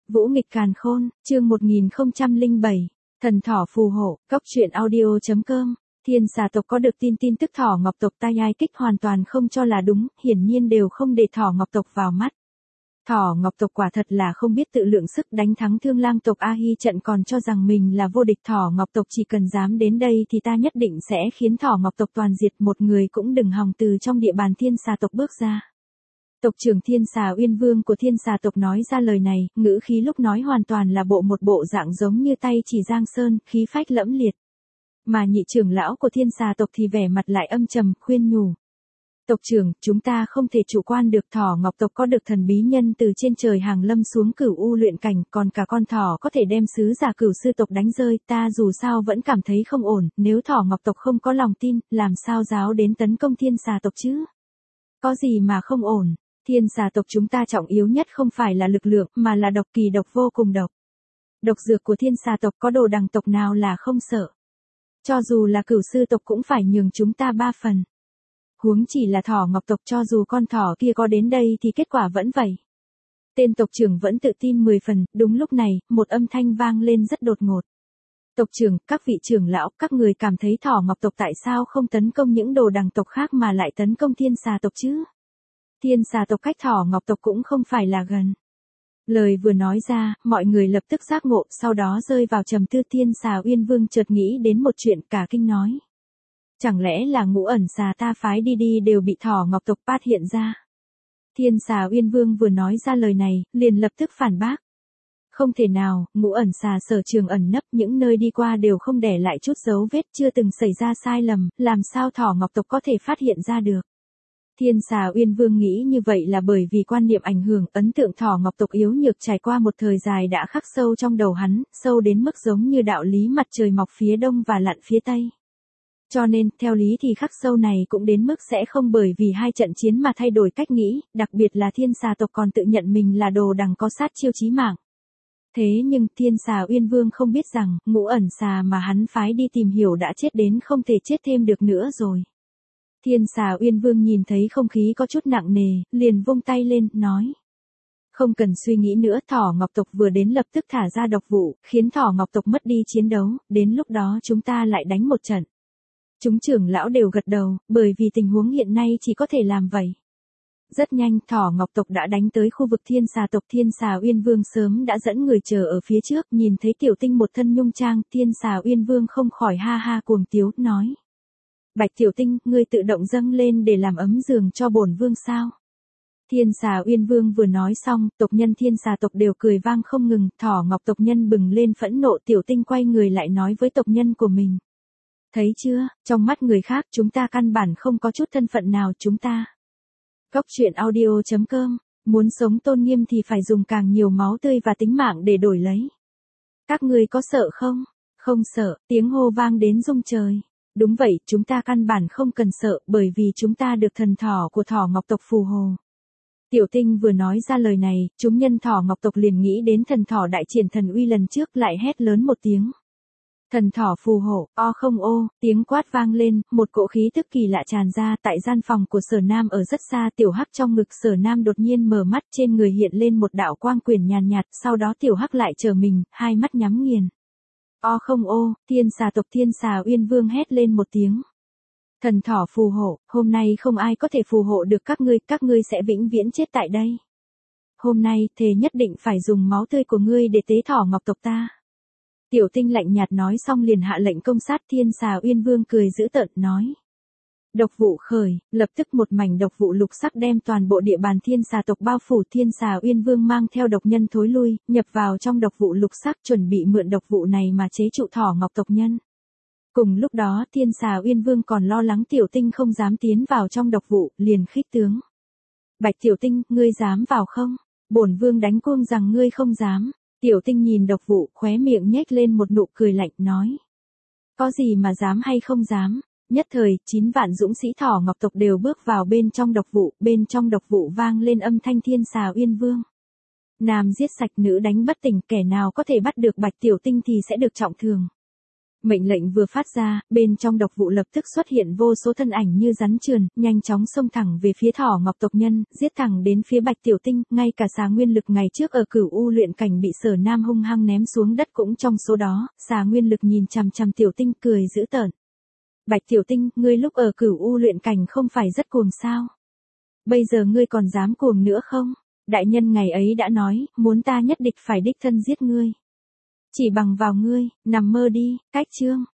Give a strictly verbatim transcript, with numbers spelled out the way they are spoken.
Vũ nghịch càn khôn, chương một nghìn không trăm lẻ bảy, thần thỏ phù hộ, góc truyện audio.com. Thiên xà tộc có được tin tin tức thỏ ngọc tộc tai ai kích hoàn toàn không cho là đúng, hiển nhiên đều không để thỏ ngọc tộc vào mắt. Thỏ ngọc tộc quả thật là không biết tự lượng sức, đánh thắng Thương Lang tộc A Hi trận còn cho rằng mình là vô địch. Thỏ ngọc tộc chỉ cần dám đến đây thì ta nhất định sẽ khiến thỏ ngọc tộc toàn diệt, một người cũng đừng hòng từ trong địa bàn thiên xà tộc bước ra. Tộc trưởng Thiên Xà Uyên Vương của Thiên Xà tộc nói ra lời này, ngữ khí lúc nói hoàn toàn là bộ một bộ dạng giống như tay chỉ giang sơn, khí phách lẫm liệt. Mà nhị trưởng lão của Thiên Xà tộc thì vẻ mặt lại âm trầm, khuyên nhủ. Tộc trưởng, chúng ta không thể chủ quan được, thỏ ngọc tộc có được thần bí nhân từ trên trời hàng lâm xuống Cửu U luyện cảnh, còn cả con thỏ có thể đem sứ giả Cửu sư tộc đánh rơi, ta dù sao vẫn cảm thấy không ổn, nếu thỏ ngọc tộc không có lòng tin, làm sao giáo đến tấn công Thiên Xà tộc chứ? Có gì mà không ổn? Thiên xà tộc chúng ta trọng yếu nhất không phải là lực lượng, mà là độc, kỳ độc vô cùng độc. Độc dược của thiên xà tộc có đồ đằng tộc nào là không sợ. Cho dù là Cửu sư tộc cũng phải nhường chúng ta ba phần. Huống chỉ là thỏ ngọc tộc, cho dù con thỏ kia có đến đây thì kết quả vẫn vậy. Tên tộc trưởng vẫn tự tin mười phần, đúng lúc này, một âm thanh vang lên rất đột ngột. Tộc trưởng, các vị trưởng lão, các người cảm thấy thỏ ngọc tộc tại sao không tấn công những đồ đằng tộc khác mà lại tấn công thiên xà tộc chứ? Thiên xà tộc cách thỏ ngọc tộc cũng không phải là gần. Lời vừa nói ra, mọi người lập tức giác ngộ, sau đó rơi vào trầm tư. Thiên Xà Uyên Vương chợt nghĩ đến một chuyện, cả kinh nói. Chẳng lẽ là ngũ ẩn xà ta phái đi đi đều bị thỏ ngọc tộc phát hiện ra? Thiên Xà Uyên Vương vừa nói ra lời này, liền lập tức phản bác. Không thể nào, ngũ ẩn xà sở trường ẩn nấp, những nơi đi qua đều không để lại chút dấu vết, chưa từng xảy ra sai lầm, làm sao thỏ ngọc tộc có thể phát hiện ra được? Thiên Xà Uyên Vương nghĩ như vậy là bởi vì quan niệm ảnh hưởng, ấn tượng thỏ ngọc tộc yếu nhược trải qua một thời dài đã khắc sâu trong đầu hắn, sâu đến mức giống như đạo lý mặt trời mọc phía đông và lặn phía tây. Cho nên, theo lý thì khắc sâu này cũng đến mức sẽ không bởi vì hai trận chiến mà thay đổi cách nghĩ, đặc biệt là thiên xà tộc còn tự nhận mình là đồ đằng có sát chiêu chí mạng. Thế nhưng, Thiên Xà Uyên Vương không biết rằng, ngũ ẩn xà mà hắn phái đi tìm hiểu đã chết đến không thể chết thêm được nữa rồi. Thiên Xà Uyên Vương nhìn thấy không khí có chút nặng nề, liền vung tay lên, nói. Không cần suy nghĩ nữa, thỏ ngọc tộc vừa đến lập tức thả ra độc vụ, khiến thỏ ngọc tộc mất đi chiến đấu, đến lúc đó chúng ta lại đánh một trận. Chúng trưởng lão đều gật đầu, bởi vì tình huống hiện nay chỉ có thể làm vậy. Rất nhanh, thỏ ngọc tộc đã đánh tới khu vực thiên xà tộc. Thiên Xà Uyên Vương sớm đã dẫn người chờ ở phía trước, nhìn thấy tiểu tinh một thân nhung trang, Thiên Xà Uyên Vương không khỏi ha ha cuồng tiếu, nói. Bạch tiểu tinh, ngươi tự động dâng lên để làm ấm giường cho bổn vương sao? Thiên Xà Uyên Vương vừa nói xong, tộc nhân thiên xà tộc đều cười vang không ngừng, thỏ ngọc tộc nhân bừng lên phẫn nộ. Tiểu tinh quay người lại nói với tộc nhân của mình. Thấy chưa, trong mắt người khác chúng ta căn bản không có chút thân phận nào, chúng ta. Góc truyện audio.com, muốn sống tôn nghiêm thì phải dùng càng nhiều máu tươi và tính mạng để đổi lấy. Các ngươi có sợ không? Không sợ, tiếng hô vang đến rung trời. Đúng vậy, chúng ta căn bản không cần sợ, bởi vì chúng ta được thần thỏ của thỏ ngọc tộc phù hộ. Tiểu tinh vừa nói ra lời này, chúng nhân thỏ ngọc tộc liền nghĩ đến thần thỏ đại triển thần uy lần trước, lại hét lớn một tiếng. Thần thỏ phù hộ, o không ô, tiếng quát vang lên, một cỗ khí tức kỳ lạ tràn ra. Tại gian phòng của Sở Nam ở rất xa, tiểu hắc trong ngực Sở Nam đột nhiên mở mắt, trên người hiện lên một đạo quang quyển nhàn nhạt, sau đó tiểu hắc lại trở mình, hai mắt nhắm nghiền. O không ô, thiên xà tộc Thiên Xà Uyên Vương hét lên một tiếng. Thần thỏ phù hộ, hôm nay không ai có thể phù hộ được các ngươi, các ngươi sẽ vĩnh viễn chết tại đây. Hôm nay, thề nhất định phải dùng máu tươi của ngươi để tế thỏ ngọc tộc ta. Tiểu tinh lạnh nhạt nói xong liền hạ lệnh công sát. Thiên Xà Uyên Vương cười dữ tợn, nói. Độc vụ khởi, lập tức một mảnh độc vụ lục sắc đem toàn bộ địa bàn thiên xà tộc bao phủ. Thiên Xà Uyên Vương mang theo độc nhân thối lui, nhập vào trong độc vụ lục sắc, chuẩn bị mượn độc vụ này mà chế trụ thỏ ngọc tộc nhân. Cùng lúc đó, Thiên Xà Uyên Vương còn lo lắng tiểu tinh không dám tiến vào trong độc vụ, liền khích tướng. Bạch tiểu tinh, ngươi dám vào không? Bổn vương đánh cuông rằng ngươi không dám. Tiểu tinh nhìn độc vụ, khóe miệng nhếch lên một nụ cười lạnh, nói. Có gì mà dám hay không dám? Nhất thời, chín vạn dũng sĩ thỏ ngọc tộc đều bước vào bên trong độc vụ, bên trong độc vụ vang lên âm thanh Thiên Xà Uyên Vương. Nam giết sạch, nữ đánh bất tỉnh, kẻ nào có thể bắt được Bạch tiểu tinh thì sẽ được trọng thương. Mệnh lệnh vừa phát ra, bên trong độc vụ lập tức xuất hiện vô số thân ảnh như rắn trườn, nhanh chóng xông thẳng về phía Thỏ Ngọc tộc nhân, giết thẳng đến phía Bạch Tiểu Tinh, ngay cả xà nguyên lực ngày trước ở Cửu U luyện cảnh bị Sở Nam hung hăng ném xuống đất cũng trong số đó, xà nguyên lực nhìn chằm chằm Tiểu Tinh cười dữ tợn. Bạch Tiểu Tinh, ngươi lúc ở Cửu U luyện cảnh không phải rất cuồng sao? Bây giờ ngươi còn dám cuồng nữa không? Đại nhân ngày ấy đã nói, muốn ta nhất định phải đích thân giết ngươi. Chỉ bằng vào ngươi, nằm mơ đi, cách chương.